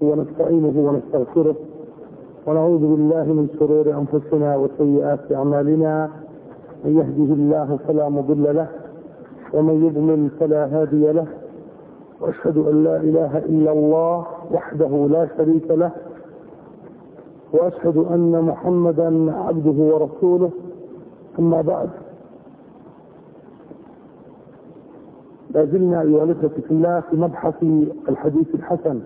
ونستعينه ونستغفره ونعوذ بالله من شرور أنفسنا وسيئات أعمالنا. من يهده الله فلا مضل له ومن يضلل فلا هادي له، وأشهد أن لا إله إلا الله وحده لا شريك له، وأشهد أن محمدا عبده ورسوله. أما بعد، لا زلنا أيها الأخوة في الله في مبحث الحديث الحسن.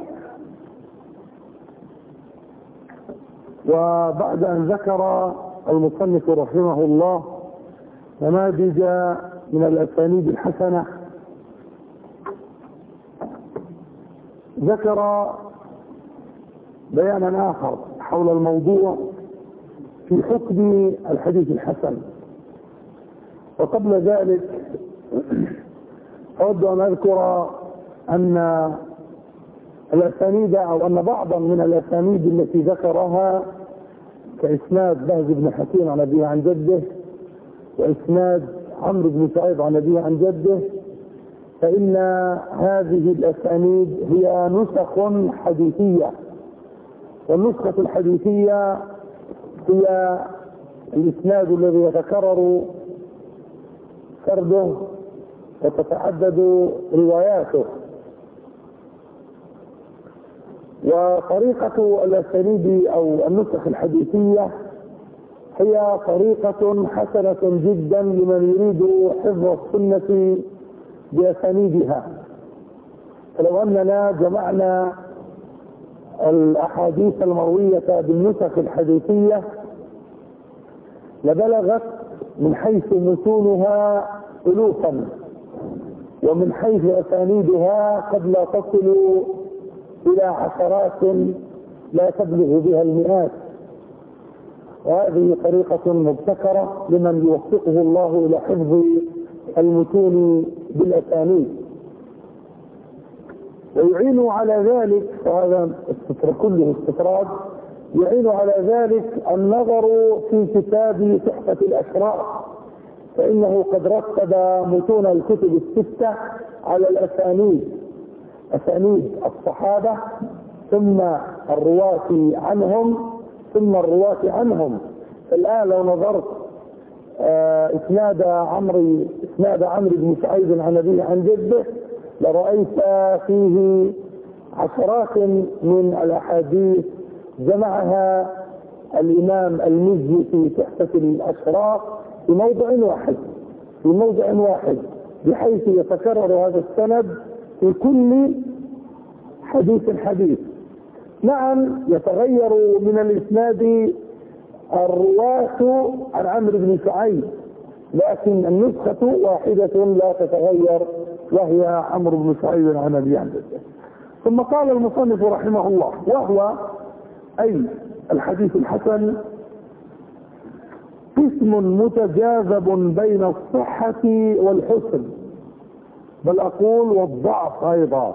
وبعد أن ذكر المصنف رحمه الله نماذج من الأسانيد الحسنة، ذكر بيانا آخر حول الموضوع في حكم الحديث الحسن. وقبل ذلك أود أن أذكر أن الأسانيد أو أن بعضا من الأسانيد التي ذكرها كإسناد بهز بن حكيم عن أبيه عن جده، وإسناد عمرو بن سعيد عن أبيه عن جده، فإن هذه الأسانيد هي نسخ حديثية. والنسخة الحديثية هي الإسناد الذي يتكرر فرده وتتعدد رواياته. وطريقة الأسانيد أو النسخ الحديثية هي طريقة حسنة جدا لمن يريد حفظ السنة بأسانيدها. فلو أننا جمعنا الأحاديث المروية بالنسخ الحديثية لبلغت من حيث متونها ألوفا، ومن حيث أسانيدها قد لا تصل إلى عشرات لا تبلغ بها المئات. وهذه طريقة مبتكرة لمن يوفقه الله إلى حفظ المتون بالأسانيد. ويعين على ذلك، وهذا كله استطراد، يعين على ذلك النظر في كتاب تحفة الأشراف، فإنه قد رتب متون الكتب الستة على الأسانيد، أسانيد الصحابة ثم الرواة عنهم ثم الرواة عنهم. الآن لو نظرت إسناد عمرو بن سعيد عن أبيه عن جده لرأيت فيه عشرات من الأحاديث جمعها الإمام المزي في تحفة الأشراف في موضع واحد بحيث يتكرر هذا السند في كل حديث. نعم، يتغير من الإسناد الرواة عن عمرو بن سعيد، لكن النسخة واحدة لا تتغير، وهي عمرو بن سعيد عن أبيه عن جده. ثم قال المصنف رحمه الله: وهو أي الحديث الحسن قسم متجاذب بين الصحة والحسن، بل أقول والضعف أيضا،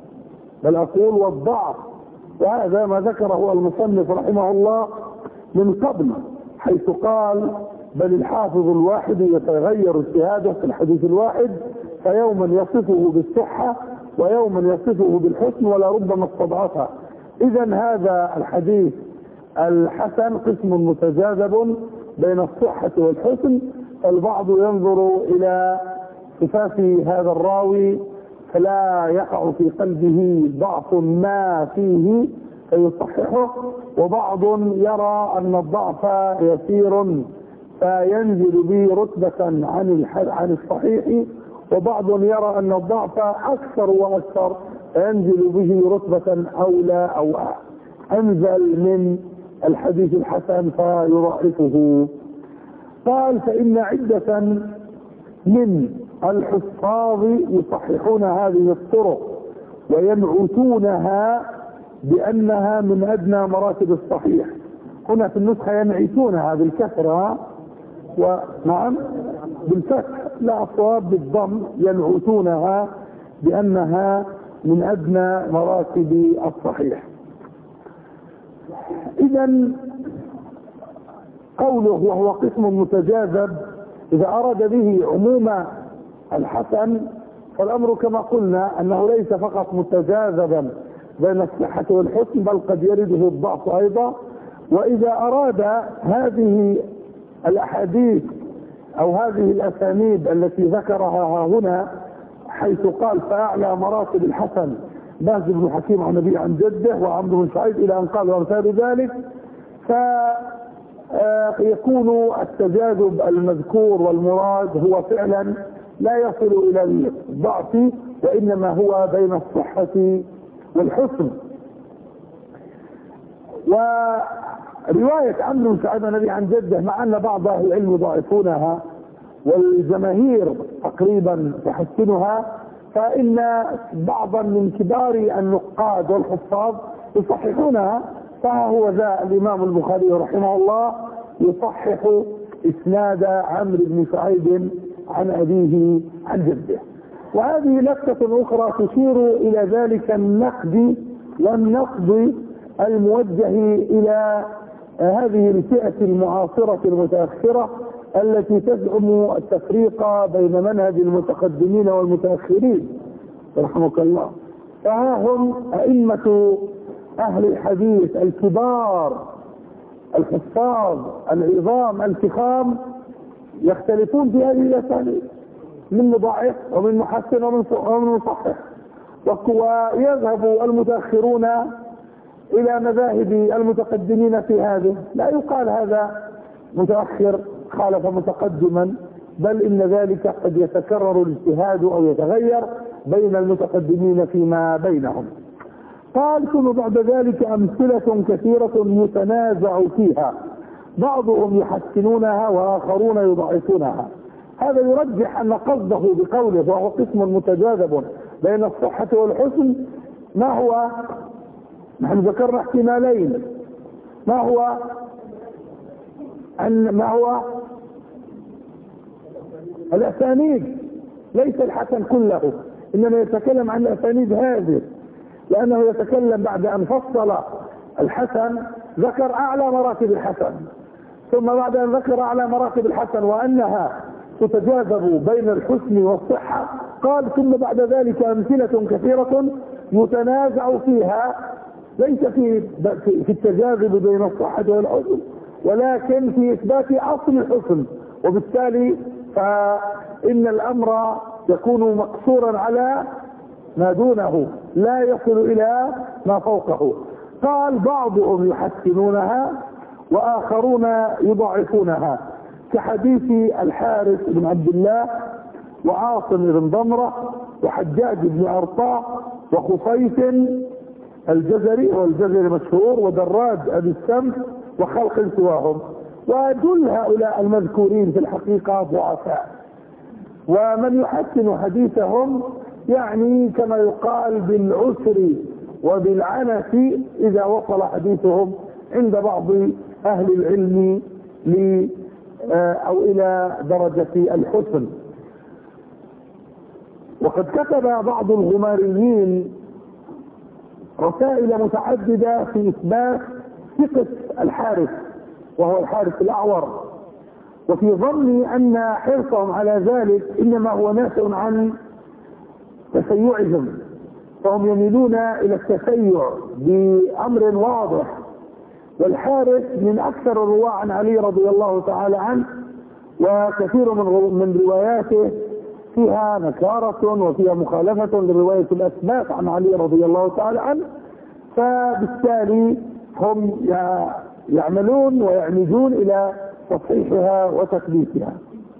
وهذا ما ذكره المصنف رحمه الله من قبل، حيث قال: بل الحافظ الواحد يتغير اجتهاده في الحديث الواحد، فيوما يصفه بالصحة ويوما يصفه بالحسن ولا ربما استضعفه. إذا هذا الحديث الحسن قسم متجاذب بين الصحة والحسن. البعض ينظر إلى صفات هذا الراوي فلا يقع في قلبه ضعف ما فيه فيصححه، وبعض يرى أن الضعف يسير فينزل به رتبة عن الصحيح، وبعض يرى أن الضعف أكثر وأكثر فينزل به رتبة أولى أو أنزل من الحديث الحسن فيضعفه. قال: فإن عدة من الحفاظ يصححون هذه الطرق وينعتونها بأنها من أدنى مراتب الصحيح. هنا في النسخة ينعتونها بالكسرة، ونعم بالفتح، لا الصواب بالضم، ينعتونها بأنها من أدنى مراتب الصحيح. إذا قوله وهو قسم متجاذب إذا أراد به عموم الحسن، فالأمر كما قلنا أنه ليس فقط متجاذبا بين الصحة والحسن، بل قد يرده الضعف أيضا. وإذا أراد هذه الأحاديث أو هذه الأسانيد التي ذكرها هنا حيث قال فأعلى مراتب الحسن باز بن حكيم عن أبيه عن جده وعمرو بن سعيد إلى أن قال وأمثال ذلك، فيكون التجاذب المذكور والمراد هو فعلا لا يصل إلى الضعف، وإنما هو بين الصحة والحسن. ورواية عمرو بن سعيد عن أبيه عن جده مع أن بعض أهل العلم يضاعفونها والجماهير تقريبا تحسنها، فإن بعضا من كبار النقاد والحفاظ يصححونها. فها هو ذا الإمام البخاري رحمه الله يصحح إسناد عمرو بن سعيد عن أبيه عن جده. وهذه لفتة أخرى تشير إلى ذلك النقد والنقد الموجه إلى هذه الفئة المعاصرة المتأخرة التي تزعم التفريق بين منهج المتقدمين والمتأخرين رحمك الله. فها هم أئمة أهل الحديث الكبار الحفاظ العظام الفخام يختلفون في هذه الأسانيد من مضاعف ومن محسن ومن مصحح، ويذهب المتأخرون إلى مذاهب المتقدمين في هذه. لا يقال هذا متأخر خالف متقدما، بل إن ذلك قد يتكرر الاجتهاد أو يتغير بين المتقدمين فيما بينهم. قال ثم بعد ذلك أمثلة كثيرة يتنازع فيها، بعضهم يحسنونها وآخرون يضعفونها. هذا يرجح أن قصده بقوله وهو قسم متجاذب بين الصحة والحسن ما هو؟ نحن ذكرنا احتمالين. ما هو الأسانيد، ليس الحسن كله، إنما يتكلم عن الأسانيد هذه، لأنه يتكلم بعد أن فصل الحسن ذكر أعلى مراتب الحسن، ثم بعد أن ذكر أعلى مراتب الحسن وأنها تتجاذب بين الحسن والصحة قال ثم بعد ذلك أمثلة كثيرة يتنازع فيها، ليس في التجاذب بين الصحة والحسن ولكن في إثبات أصل الحسن، وبالتالي فإن الأمر يكون مقصورا على ما دونه لا يصل إلى ما فوقه. قال بعضهم يحسنونها وآخرون يضعفونها كحديث الحارث بن عبد الله وعاصم بن ضمرة وحجاج بن أرطاء وخصيف الجزري والجزري مشهور ودراج أبي السمح وخلق سواهم. وكل هؤلاء المذكورين في الحقيقة ضعفاء، ومن يحسن حديثهم يعني كما يقال بالعسر وبالعنف إذا وصل حديثهم عند بعض أهل العلم أو إلى درجة الحسن. وقد كتب بعض الغماريين رسائل متعددة في إثبات ثقة الحارث وهو الحارث الأعور، وفي ظني أن حرصهم على ذلك إنما هو ناشئ عن تشيعهم، فهم يميلون إلى التشيع بأمر واضح. والحارث من أكثر الرواة عن علي رضي الله تعالى عنه، وكثير من رواياته فيها نكارة وفيها مخالفة لرواية الأثبات عن علي رضي الله تعالى عنه، فبالتالي هم يعملون ويعمدون إلى تصحيحها وتثبيتها.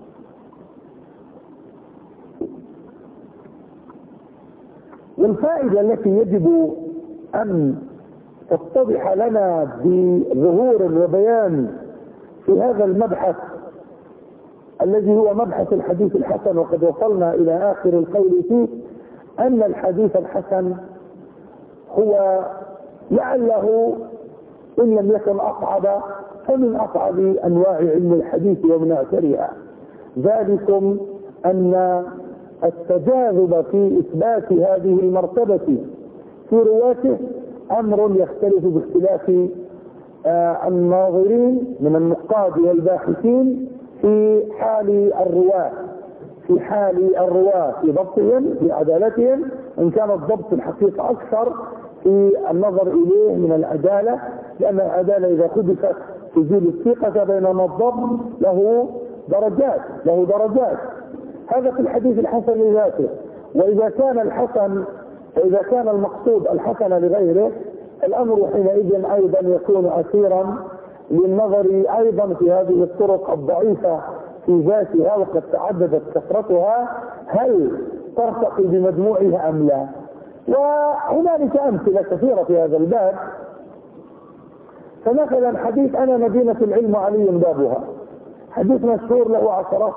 والفائدة التي يجب أن تتضح لنا بظهور وبيان في هذا المبحث الذي هو مبحث الحديث الحسن، وقد وصلنا إلى آخر القول فيه، أن الحديث الحسن هو لعله إن لم يكن أصعب فمن أصعب أنواع علم الحديث ومن أكثرها، ذلكم أن التجاذب في إثبات هذه المرتبة في رواته أمر يختلف باختلاف الناظرين من النقاد والباحثين في حال الرواة في ضبطهم في عدالتهم، إن كان الضبط الحقيقة أكثر في النظر إليه من العدالة، لأن العدالة إذا حدثت تزيل الثقة، بينما الضبط له درجات. هذا في الحديث الحسن لذاته. وإذا كان المقصود الحسن لغيره، الأمر حينئذ أيضا يكون أثيرا للنظر أيضا في هذه الطرق الضعيفة في ذاتها وقد تعددت كثرتها، هل ترتقي بمجموعها أم لا؟ وهنالك أمثلة كثيرة في هذا الباب. فمثلا حديث أنا مدينة العلم علي بابها، حديث مشهور له عشرات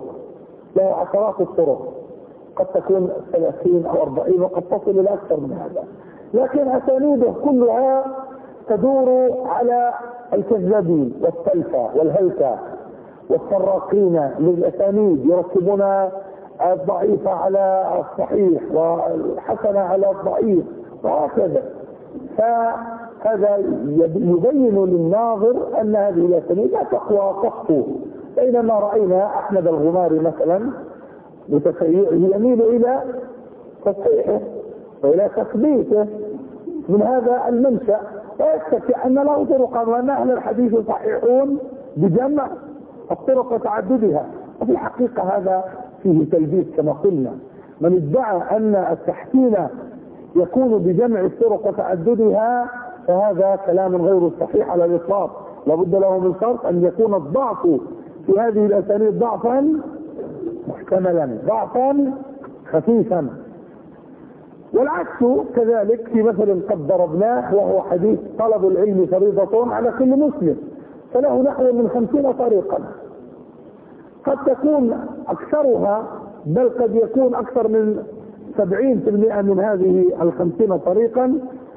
الطرق، قد تكون 30 أو 40 وقد تصل إلى أكثر من هذا، لكن أسانيده كلها تدور على الكذابين والسلفة والهلكة والسراقين للأسانيد، يركبون الضعيف على الصحيح والحسن على الضعيف وهكذا. فهذا يبين للناظر أن هذه الأسانيد لا تقوى، بينما رأينا أحمد الغماري مثلا يميل إلى تصحيحه وإلى تثبيته من هذا المنشأ، ويكتفي أن له طرقا، وأن أهل الحديث صحيحون بجمع الطرق وتعددها. وفي الحقيقة هذا فيه تلبيس كما قلنا. من ادعى أن التحسين يكون بجمع الطرق وتعددها فهذا كلام غير صحيح على الإطلاق. لابد له من شرط أن يكون الضعف في هذه الأسانيد ضعفا محتملا، ضعفا خفيفا. والعكس كذلك في مثل قد ضربناه، وهو حديث طلب العلم فريضة على كل مسلم، فله نحو من 50 طريقا، قد تكون أكثرها بل قد يكون أكثر من 70% من هذه 50 طريقا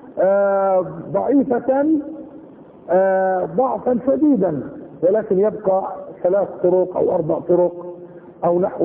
ضعيفة ضعفا شديدا، ولكن يبقى 3 طرق أو 4 طرق أو نحو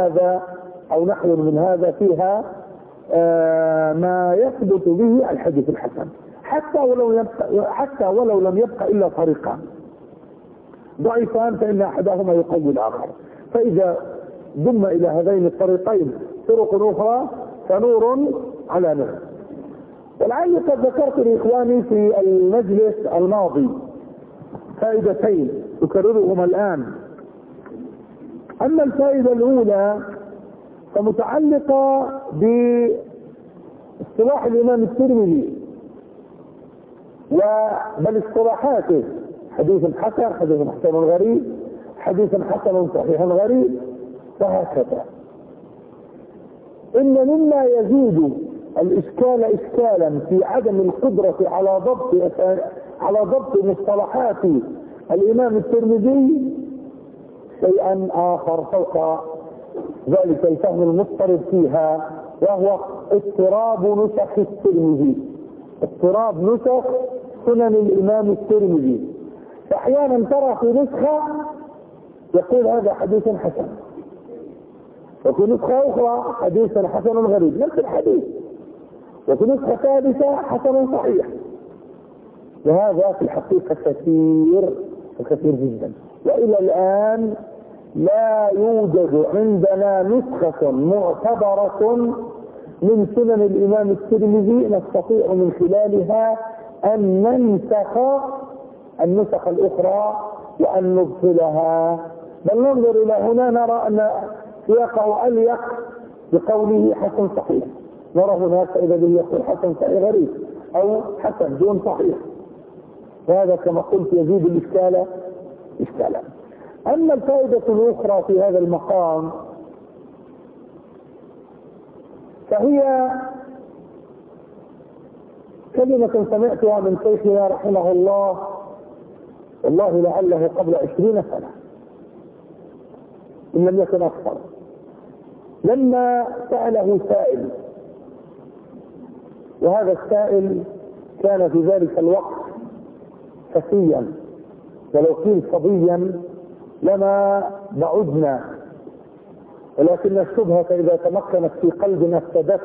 من هذا فيها ما يثبت به الحديث الحسن، حتى ولو لم يبقى إلا طريقان ضعيفان، فإن أحدهما يقوي الآخر. فإذا ضم إلى هذين الطريقين طرق أخرى فنور على نور. ولعلي قد ذكرت لإخواني في المجلس الماضي فائدتين أكررهما الآن. أما الفائدة الأولى فمتعلقة باصطلاح الإمام الترمذي بل اصطلاحاته: حديث حسن، حديث حسن غريب، حديث حسن صحيح غريب، وهكذا. إن مما يزيد الإشكال إشكالا في عدم القدرة على ضبط مصطلحات الإمام الترمذي شيئا آخر فوق ذلك الفهم المضطرب فيها، وهو اضطراب نسخ الترمذي، اضطراب نسخ سنن الإمام الترمذي. فأحيانا ترى في نسخة يقول هذا حديث حسن، وفي نسخة أخرى حديث حسن غريب، نفس الحديث، وفي نسخة ثالثة حسن صحيح. وهذا في الحقيقة كثير جدا. وإلى الآن لا يوجد عندنا نسخة معتبرة من سنن الإمام الترمذي نستطيع من خلالها أن ننسخ النسخ الأخرى وأن نبطلها، بل ننظر إلى هنا نرى أن سياقه أليق بقوله حسن صحيح، نرى هناك إذا به يقول حسن صحيح غريب أو حسن دون صحيح. وهذا كما قلت يزيد الإشكال إشكالا. أما الفائدة الأخرى في هذا المقام فهي كلمة سمعتها من شيخنا رحمه الله، والله لعله قبل 20 سنة إن لم يكن أكثر، لما سأله سائل، وهذا السائل كان في ذلك الوقت فتيا، ولو كنت صبيا لما بعدنا، ولكن الشبهة إذا تمكنت في قلبنا افسدت.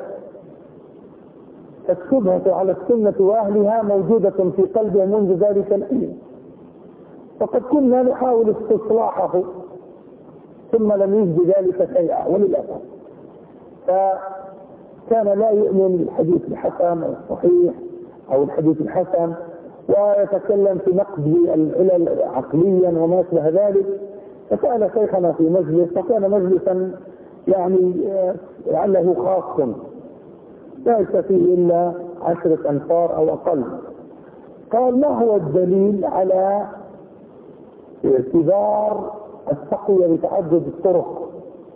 فالشبهة على السنة وأهلها موجودة في قلبه منذ ذلك الحين، فقد كنا نحاول استصلاحه ثم لم يجد ذلك شيئا وللأسف. كان لا يؤمن بالحديث الحسن أو الصحيح أو الحديث الحسن، ويتكلم في نقد العلل عقليا وما شابه ذلك. فسأل شيخنا في مجلس، فكان مجلسا يعني لعله خاص ليس فيه إلا 10 أنفار أو أقل. قال: ما هو الدليل على اعتبار التقوية بتعدد الطرق؟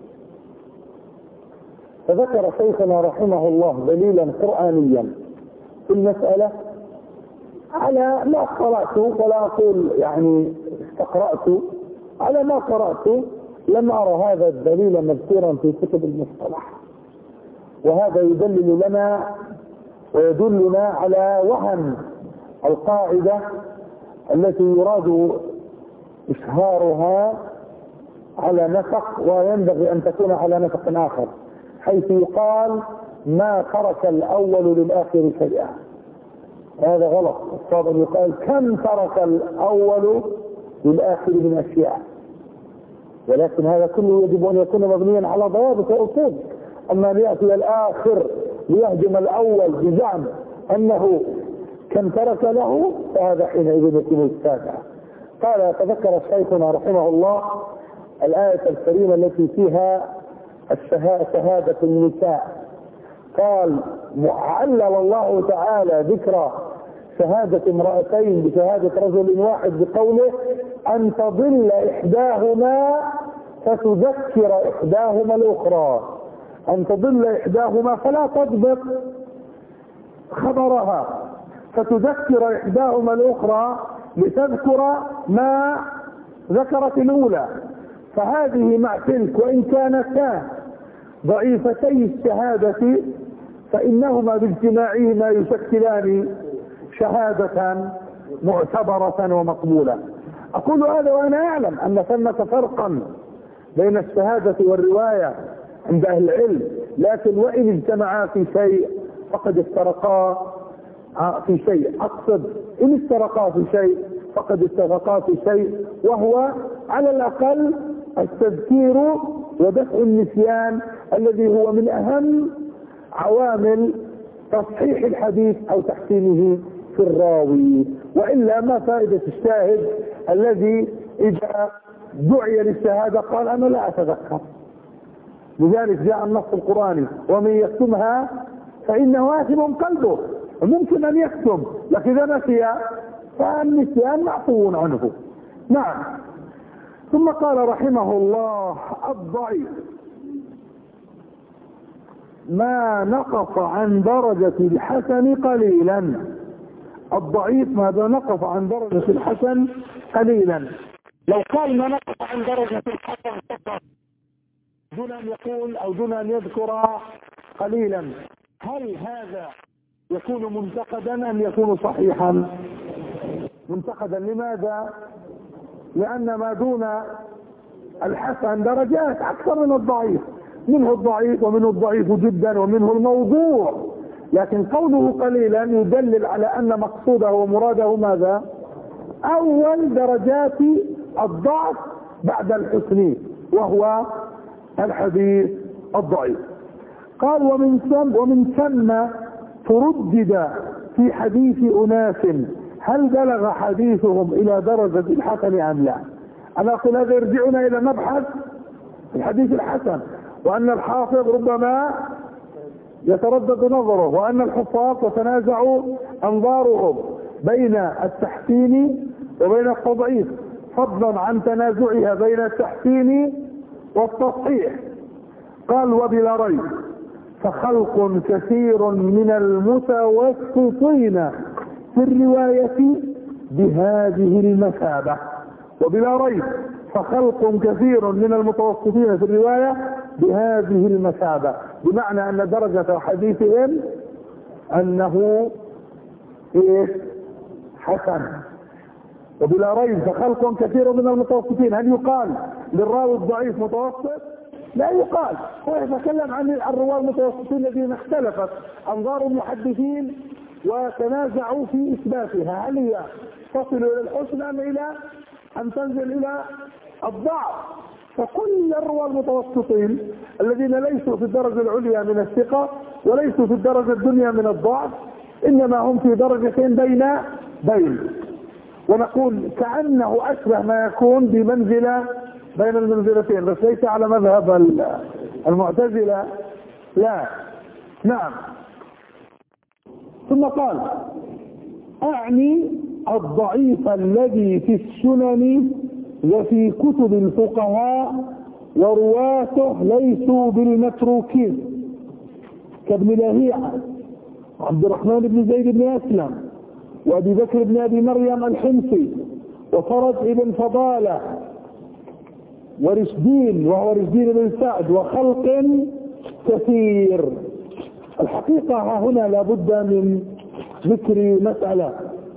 فذكر شيخنا رحمه الله دليلا قرآنيا في المسألة على ما قرأت، ولا أقول يعني استقرأت، على ما قرأت لم أرى هذا الدليل مذكورا في كتب المصطلح. وهذا يدلل لنا ويدلنا على وهن القاعدة التي يراد إشهارها على نسق، وينبغي أن تكون على نسق آخر، حيث يقال: ما ترك الأول للآخر شيئا. هذا غلط. الصواب أن يقال: كم ترك الأول للآخر من أشياء. ولكن هذا كله يجب أن يكون مبنيا على ضوابط وأصول. أما أن يأتي الآخر ليهجم الأول بزعم أنه كم ترك له، فهذا حينئذ يكون السابع. قال: تذكر شيخنا رحمه الله الآية الكريمة التي فيها شهادة النساء. قال: علل الله تعالى ذكر شهادة امرأتين بشهادة رجل واحد بقوله: أن تضل إحداهما فتذكر إحداهما الأخرى. أن تضل إحداهما فلا تضبط خبرها، فتذكر إحداهما الأخرى لتذكر ما ذكرت الأولى. فهذه مع تلك، وإن كانتا ضعيفتي الشهادة فإنهما باجتماعهما يشكلان شهادة معتبرة ومقبولة. أقول هذا وأنا أعلم أن ثمة فرقا بين الشهادة والرواية عند أهل العلم، لكن وإن اجتمعا في شيء فقد افترقا في شيء. أقصد إن افترقا في شيء فقد اتفقا في شيء، وهو على الأقل التذكير ودفع النسيان الذي هو من أهم عوامل تصحيح الحديث أو تحسينه في الراوي. وإلا ما فائدة الشاهد الذي إذا دعي للشهادة قال: أنا لا أتذكر. لذلك جاء النص القرآني: ومن يكتمها فإنه آثم قلبه. ممكن أن يكتم، لكن إذا نسي فالنسيان معفو عنه. نعم. ثم قال رحمه الله: الضعيف ما نقص عن درجة الحسن قليلا. الضعيف ما نقص عن درجة الحسن قليلا. لو قال ما نقص عن درجة الحسن فقط دون أن يقول أو دون أن يذكر قليلا، هل هذا يكون منتقدا أم يكون صحيحا؟ منتقدا. لماذا؟ لأن ما دون الحسن درجات أكثر من الضعيف، منه الضعيف ومنه الضعيف جدا ومنه الموضوع. لكن قوله قليلا يدلل على أن مقصوده ومراده ماذا؟ أول درجات الضعف بعد الحسن، وهو الحديث الضعيف. قال: ومن ثم تردد في حديث أناس هل بلغ حديثهم إلى درجة الحسن أم لا. أنا أقول هذا يرجعنا إلى مبحث الحديث الحسن، وأن الحافظ ربما يتردد نظره، وأن الحفاظ تتنازع أنظارهم بين التحسين وبين التضعيف، فضلا عن تنازعها بين التحسين والتصحيح. قال: وبلا ريب فخلق كثير من المتوسطين في الرواية بهذه المثابة. وبلا ريب فخلق كثير من المتوسطين في الرواية بهذه المثابة، بمعنى أن درجة حديثهم أنه حسن. وبلا ريب فخلق كثير من المتوسطين، هل يقال للراوي الضعيف متوسط؟ لا يقال. هو يتكلم عن الرواة المتوسطين الذين اختلفت أنظار المحدثين وتنازعوا في إثباتها، هل هي تصل إلى الحسن أم إلى أن تنزل إلى الضعف؟ فكل الرواة المتوسطين الذين ليسوا في الدرجة العليا من الثقة وليسوا في الدرجة الدنيا من الضعف، إنما هم في درجتين بين، ونقول كأنه أشبه ما يكون بمنزلة بين المنزلتين، بس ليس على مذهب المعتزلة، لا. نعم. ثم قال: أعني الضعيف الذي في السنن وفي كتب الفقهاء ورواته ليسوا بالمتروكين، كابن لهيعة وعبد الرحمن بن زيد بن أسلم وأبي بكر بن أبي مريم الحمصي وفرج بن فضالة ورشدين وهو رشدين بن سعد وخلق كثير. الحقيقة هنا لابد من ذكر مسألة،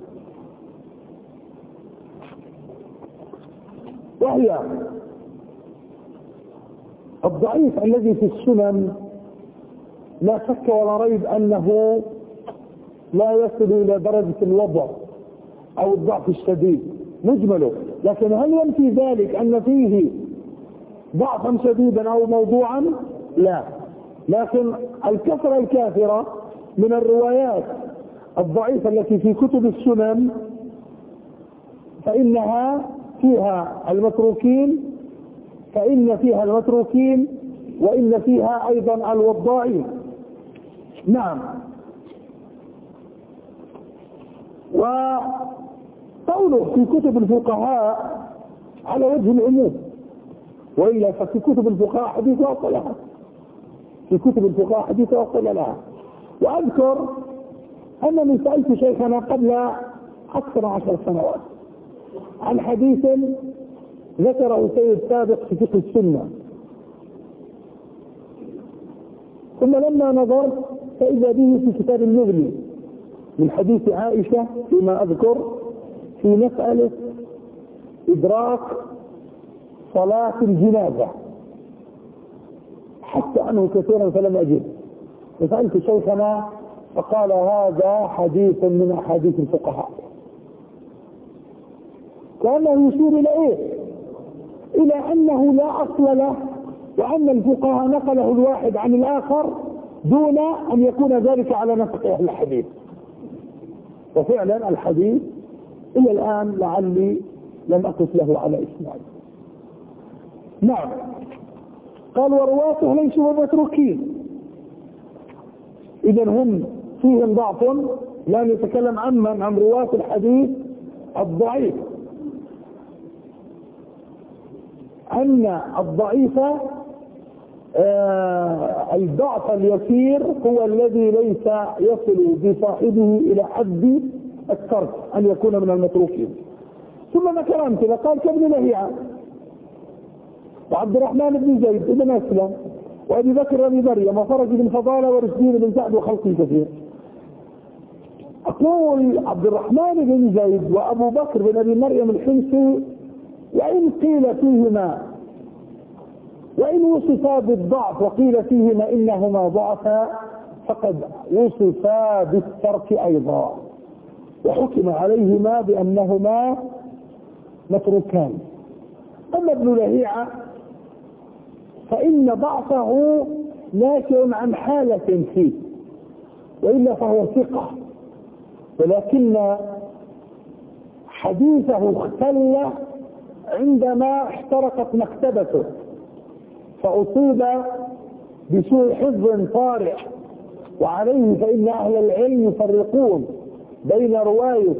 وهي الضعيف الذي في السنن لا شك ولا ريب أنه لا يصل إلى درجة الوضع أو الضعف الشديد مجمله، لكن هل ينفي ذلك أن فيه ضعفا شديدا أو موضوعا؟ لا. لكن الكثرة الكافرة من الروايات الضعيفة التي في كتب السنن فإن فيها المتروكين وإن فيها أيضا الوضاعين. نعم. وقوله في كتب الفقهاء على وجه العموم، وإلا ففي كتب الفقهاء حديث وصل لها. وأذكر أنني سألت شيخنا قبل أكثر 10 سنوات عن حديث ذكره سيد سابق في فقه السنة، ثم لما نظرت فإذا به في كتاب المغني من حديث عائشة فيما أذكر في مسألة إدراك صلاة الجنازة، حتى عنه كثيرا فلم أجد، فسألت شيخنا فقال: هذا حديث من أحاديث الفقهاء. كأنه يشير إلى إيه؟ إلى أنه لا أصل له، وأن الفقهاء نقله الواحد عن الآخر دون أن يكون ذلك على نسق أهل الحديث. وفعلا الحديث إلى الآن لعلي لم أقف له على إسناد. نعم. قال: ورواته ليسوا متروكين، إذن هم فيهم ضعف، لا نتكلم عن رواة الحديث الضعيف، أن الضعيف الضعف اليسير هو الذي ليس يصل بصاحبه إلى حد الترك أن يكون من المتروكين. ثم ذكر أمثلة، قال: كابن لهيعة وعبد الرحمن بن زيد بن أسلم وأبي بكر بن مريم وفرج بن فضالة ورشدين بن سعد وخلق كثير. أقول عبد الرحمن بن زيد وأبو بكر بن أبي مريم الحمصي وإن قيل فيهما وإن وصفا بالضعف وقيل فيهما إنهما ضعفا فقد وصفا بالترك أيضا، وحكم عليهما بأنهما متروكان. أما ابن لهيعة فإن ضعفه ناشئ عن حالة فيه، وإلا فهو ثقة، ولكن حديثه اختل عندما احترقت مكتبته فأصيب بسوء حفظ طارئ، وعليه فإن أهل العلم يفرقون بين رواية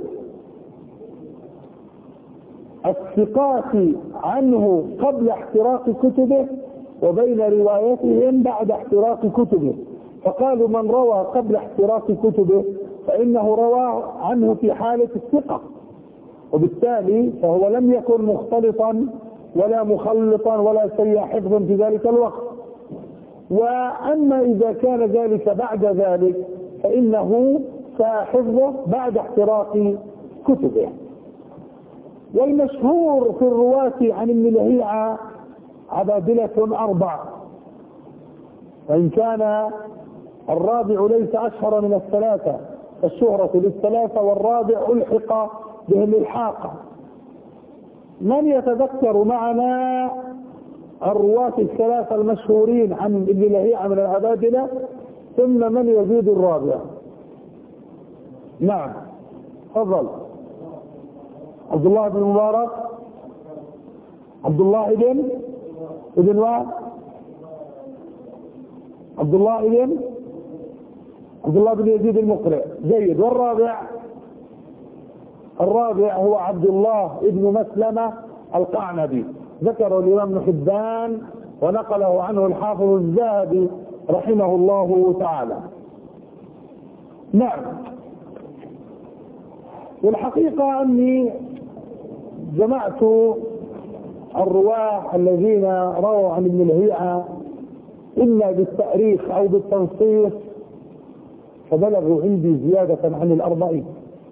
الثقات عنه قبل احتراق كتبه وبين روايتهم بعد احتراق كتبه. فقالوا: من روى قبل احتراق كتبه فإنه روى عنه في حالة الثقة، وبالتالي فهو لم يكن مختلطا ولا مخلطا ولا سيء حفظا في ذلك الوقت. وأما إذا كان ذلك بعد ذلك فإنه سيحفظه بعد احتراق كتبه. والمشهور في الرواة عن ابن لهيعة عبادلة 4، وإن كان الرابع ليس أشهر من الثلاثة، الشهرة للثلاثة والرابع ألحق بهم الحاقة. من يتذكر معنا الرواة الثلاثة المشهورين عن ابن لهيعة من العبادلة، ثم من يزيد الرابع؟ نعم تفضل. عبد الله بن مبارك، عبد الله ابن وهب، عبد الله بن يزيد المقرئ. جيد. والرابع؟ الرابع هو عبد الله بن مسلمة القعنبي، ذكره الإمام ابن حبان ونقله عنه الحافظ الذهبي رحمه الله تعالى. نعم. والحقيقة أني جمعت الرواة الذين رووا عن ابن لهيعة إما بالتأريخ أو بالتنصيص فبلغوا عندي زيادة عن 40،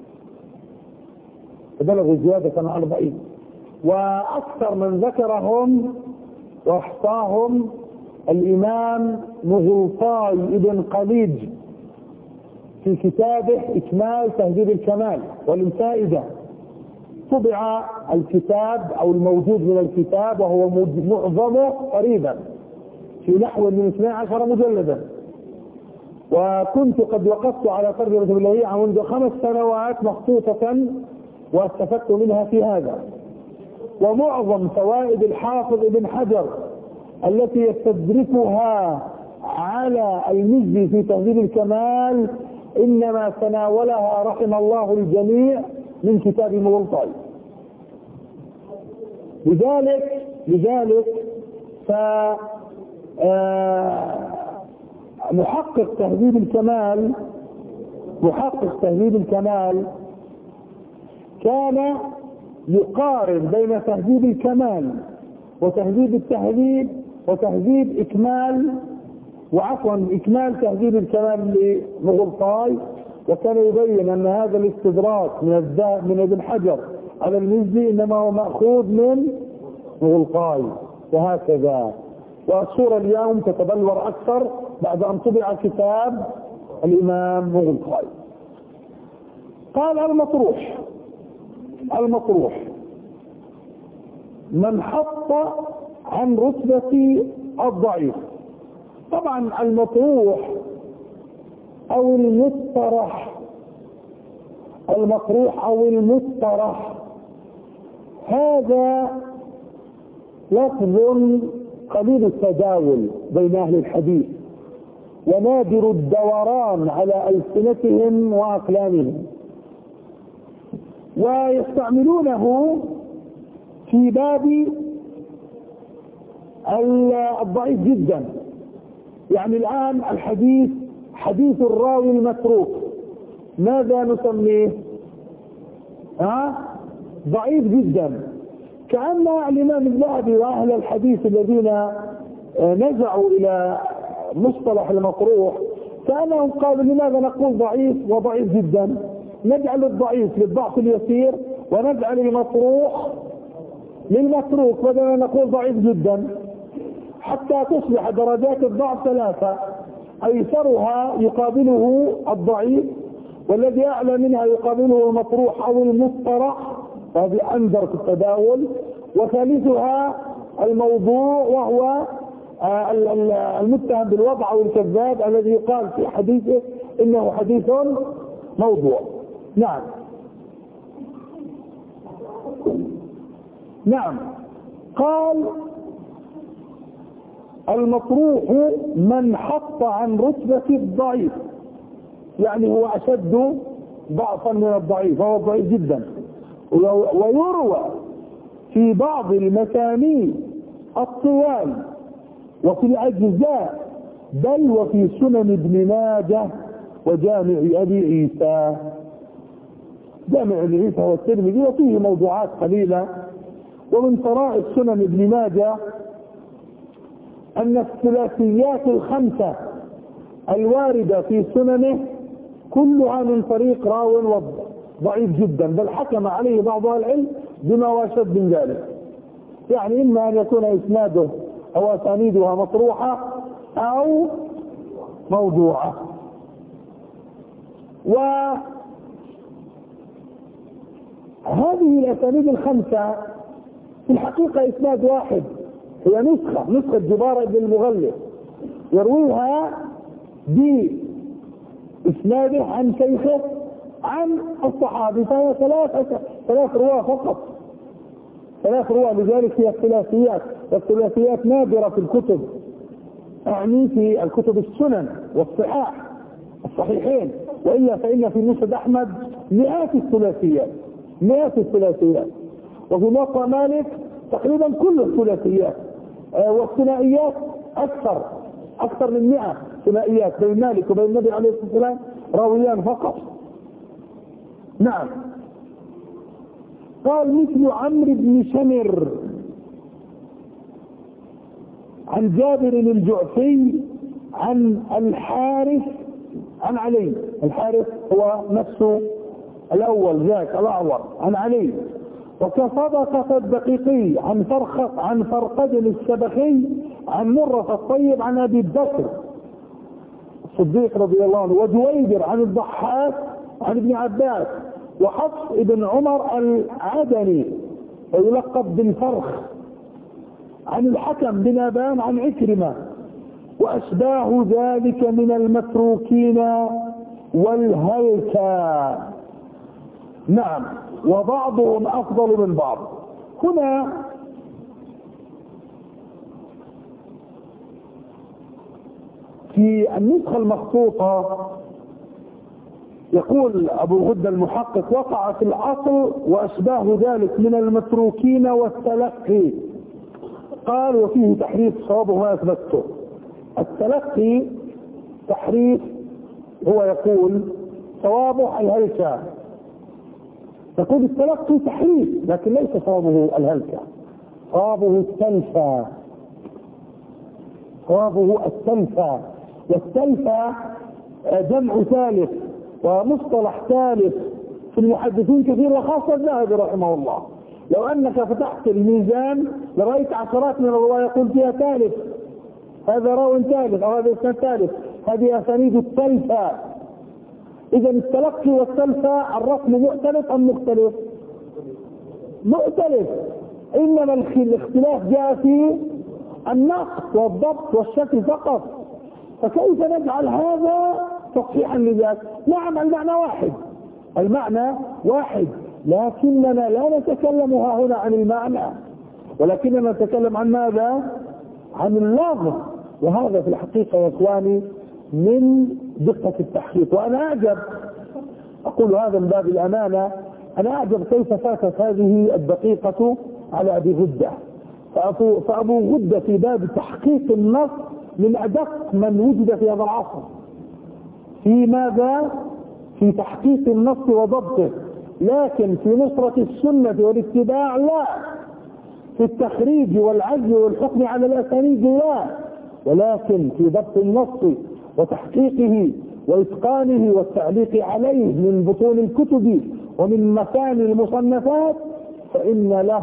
فبلغوا زيادة عن 40، وأكثر من ذكرهم واحصاهم الإمام مغلطاي ابن قليج في كتابه إكمال تهذيب الكمال. والفائدة طبع الكتاب أو الموجود من الكتاب وهو معظمه قريبا في نحو من 12 مجلدا، وكنت قد وقفت على ترجمة ابن لهيعة منذ 5 سنوات مخصوصة واستفدت منها في هذا. ومعظم فوائد الحافظ ابن حجر التي يستدركها على المزي في تهذيب الكمال إنما تناولها رحم الله الجميع من كتاب مغلطاي. لذلك محقق تهذيب الكمال كان يقارن بين تهذيب الكمال وتهذيب التهذيب وتهذيب إكمال إكمال تهذيب الكمال لمغلطاي، وكان يبين أن هذا الاستدراك من ابن حجر على المزي إنما هو مأخوذ من مغلطاي، وهكذا. والصورة اليوم تتبلور أكثر بعد أن طبع كتاب الإمام مغلطاي. قال المطروح من حط عن رتبة الضعيف. طبعا المطروح أو المطرح هذا لفظ قليل التداول بين أهل الحديث ونادر الدوران على ألسنتهم وأقلامهم، ويستعملونه في باب الضعيف جدا. يعني الآن الحديث حديث الراوي المتروك ماذا نسميه؟ ضعيف جدا. كأن الإمام الذهبي وأهل الحديث الذين نزعوا إلى مصطلح المطروح كأنهم قالوا لماذا نقول ضعيف وضعيف جدا؟ نجعل الضعيف للضعف اليسير ونجعل المطروح للمتروك بدلا نقول ضعيف جدا، حتى تصبح درجات الضعف 3: أيسرها يقابله الضعيف، والذي أعلى منها يقابله المطروح أو المصطلح، هذه أندر في التداول، وثالثها الموضوع وهو المتهم بالوضع أو الكذاب الذي يقال في حديثه إنه حديث موضوع. نعم. قال المطروح من حط عن رتبة الضعيف، يعني هو أشد ضعفا من الضعيف، فهو ضعيف جدا. ويروى في بعض المسانيد الطوال وفي الأجزاء، بل وفي سنن ابن ماجه وجامع أبي عيسى. جامع أبي عيسى هو الترمذي وفيه موضوعات قليلة. ومن طرائف سنن ابن ماجه أن الثلاثيات 5 الواردة في سننه كلها من طريق راو ضعيف جدا، بل حكم عليه بعض العلم بما هو أشد من ذلك. يعني إما أن يكون إسناده أو أسانيدها مطروحة أو موضوعة. وهذه الأسانيد 5 في الحقيقة إسناد واحد هي نسخة جبارة بن المغلف يرويها بإسناده عن شيخه عن الصحابي، فهي ثلاث رواة فقط، 3 رواة. لذلك هي الثلاثيات، والثلاثيات نادرة في الكتب، أعني في الكتب السنن والصحاح الصحيحين، وإلا فإن في مسند أحمد مئات الثلاثيات، وفي موطأ مالك تقريبا كل الثلاثيات، والثنائيات أكثر من 100 ثنائيات بين مالك وبين النبي عليه الصلاة والسلام راويان فقط. نعم. قال مثل عمرو بن شمر عن جابر الجعفي عن الحارث عن علي. الحارث هو نفسه الأول ذاك الأعور عن علي. وكصدقة الدقيقي عن فرقد السبخي عن مرة الطيب عن أبي بكر الصديق رضي الله عنه. وجويبر عن الضحاك عن ابن عباس. وحفص ابن عمر العدني ويلقب بالفرخ عن الحكم بن أبان عن عكرمة. وأشباه ذلك من المتروكين والهلكى. نعم. وبعضهم أفضل من بعض. هنا في النسخة المخطوطة يقول أبو الغدة المحقق وقع في الأصل وأشباه ذلك من المتروكين والتلقي. قال وفيه تحريف صوابه ما أثبته. التلقي تحريف، هو يقول صوابه الهلكة، يقول التلقي تحريف لكن ليس صوابه الهلكة، صوابه التلفة. والتلفة جمع ثالث ومصطلح ثالث في المحدثين كثير وخاصة الذهبي رحمه الله. لو أنك فتحت الميزان لرأيت عشرات من الرواية يقول فيها ثالث، هذا راو ثالث أو هذا اسناد ثالث، هذه أسانيد التلفة. إذا التلقي والتلفة الرسم مختلف أم مختلف؟ مختلف، إنما الاختلاف جاء في النقص والضبط والشكل فقط. فكيف نجعل هذا تصحيحا لذلك؟ نعم المعنى واحد لكننا لا نتكلم هنا عن المعنى، ولكننا نتكلم عن ماذا؟ عن اللفظ. وهذا في الحقيقة يا إخواني من دقة التحقيق. وأنا أعجب، أقول هذا من باب الأمانة، أنا أعجب كيف فاتت هذه الدقيقة على أبي غدة. فأبو غدة في باب تحقيق النص من أدق من وجد في هذا العصر. في ماذا؟ في تحقيق النص وضبطه، لكن في نصرة السنة والاتباع لا، في التخريج والعزل والحكم على الأسانيد لا، ولكن في ضبط النص وتحقيقه وإتقانه والتعليق عليه من بطون الكتب ومن مكان المصنفات فإن له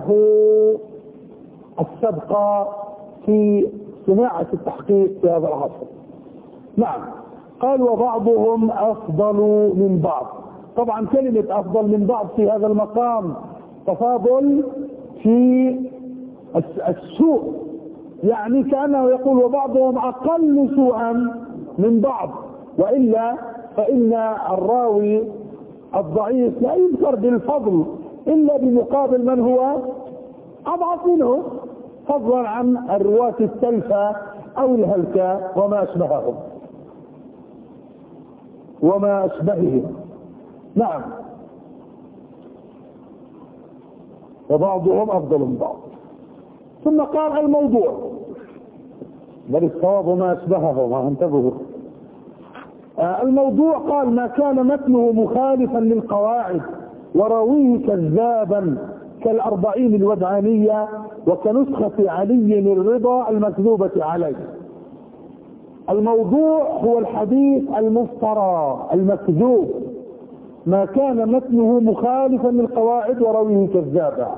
السبق في صناعة التحقيق في هذا العصر. نعم. قال وبعضهم أفضل من بعض. طبعا كلمة أفضل من بعض في هذا المقام تفاضل في السوء، يعني كأنه يقول وبعضهم أقل سوءا من بعض، وإلا فإن الراوي الضعيف لا يذكر بالفضل إلا بمقابل من هو أضعف منه، فضلا عن الرواة التلفة أو الهلكة وما أشبههم. نعم. وبعضهم أفضل من بعض. ثم قال الموضوع، بل الصواب ما أشبههم، انتبهوا. الموضوع قال ما كان متنه مخالفا للقواعد وراويه كذابا كالأربعين الودعانية وكنسخة علي الرضا المكذوبة عليه. الموضوع هو الحديث المفترى المكذوب، ما كان متنه مخالفا للقواعد وراويه كذابا.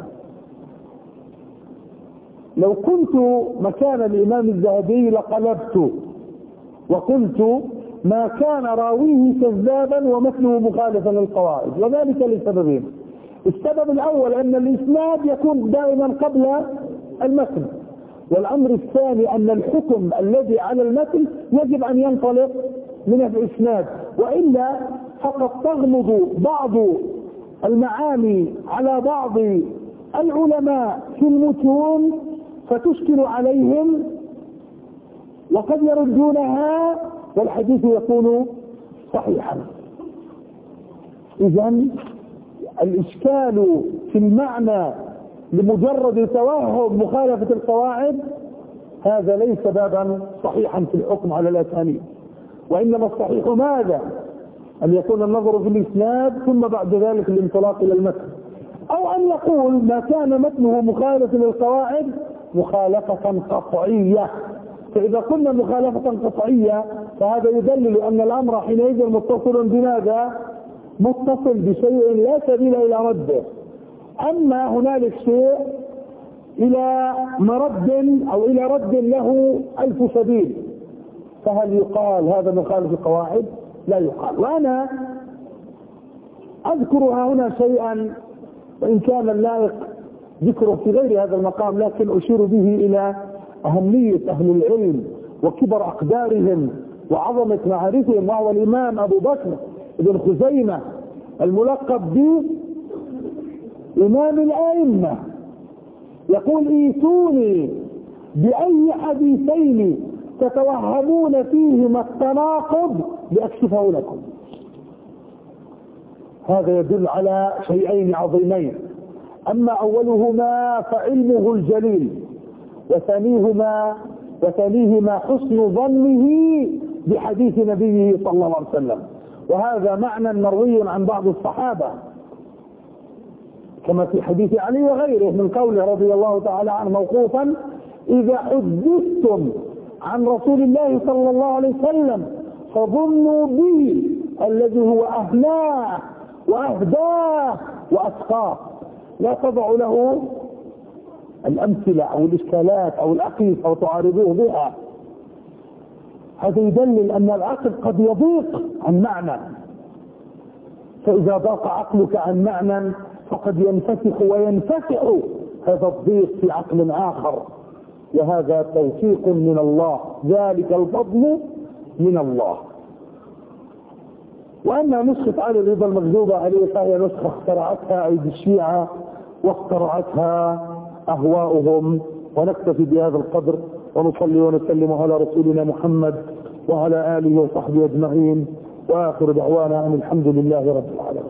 لو كنت مكان الإمام الذهبي لقلبت وقلت ما كان راويه كذابا ومتنه مخالفا للقواعد، وذلك لسببين. السبب الأول أن الإسناد يكون دائما قبل المتن، والأمر الثاني أن الحكم الذي على المتن يجب أن ينطلق من الإسناد، وإلا فقد تغمض بعض المعاني على بعض العلماء في المتون فتشكل عليهم وقد يردونها والحديث يكون صحيحا. إذن الإشكال في المعنى لمجرد توهم مخالفة القواعد هذا ليس بابا صحيحا في الحكم على الأسانيد، وإنما الصحيح ماذا؟ أن يكون النظر في الإسناد ثم بعد ذلك الانطلاق إلى المتن، أو أن يقول ما كان متنه مخالفا للقواعد مخالفة قطعية. فإذا قلنا مخالفة قطعية فهذا يدلل أن الأمر حينئذ متصل بماذا؟ متصل بشيء لا سبيل إلى رده. أما هنالك شيء إلى مرد أو إلى رد له 1000 سبيل، فهل يقال هذا مخالف القواعد؟ لا يقال. وأنا أذكرها هنا شيئا وإن كان اللائق ذكره في غير هذا المقام، لكن أشير به إلى أهمية أهل العلم وكبر أقدارهم وعظمة معارفهم، وهو الإمام أبو بكر بن خزيمة الملقب بإمام الأئمة، يقول ايتوني بأي حديثين تتوهمون فيهما التناقض لأكشفه لكم. هذا يدل على شيئين عظيمين، أما أولهما فعلمه الجليل، وثانيهما حسن ظنه بحديث نبيه صلى الله عليه وسلم. وهذا معنى مروي عن بعض الصحابة كما في حديث علي وغيره من قوله رضي الله تعالى عنه موقوفا: إذا حدثتم عن رسول الله صلى الله عليه وسلم فظنوا به الذي هو أهناه وأهداه وأتقاه. لا تضع له الأمثلة أو الإشكالات أو الأقيسة وتعارضوه بها. هذا يدلل أن العقل قد يضيق عن معنى، فإذا ضاق عقلك عن معنى فقد ينفتح وينفتح هذا الضيق في عقل آخر، وهذا توفيق من الله، ذلك الفضل من الله. وأما نسخة علي الرضا المكذوبة عليه فهي نسخة اخترعتها أيدي الشيعة واخترعتها أهواؤهم. ونكتفي بهذا القدر ونصلي ونسلم على رسولنا محمد وعلى آله وصحبه أجمعين، وآخر دعوانا أن الحمد لله رب العالمين.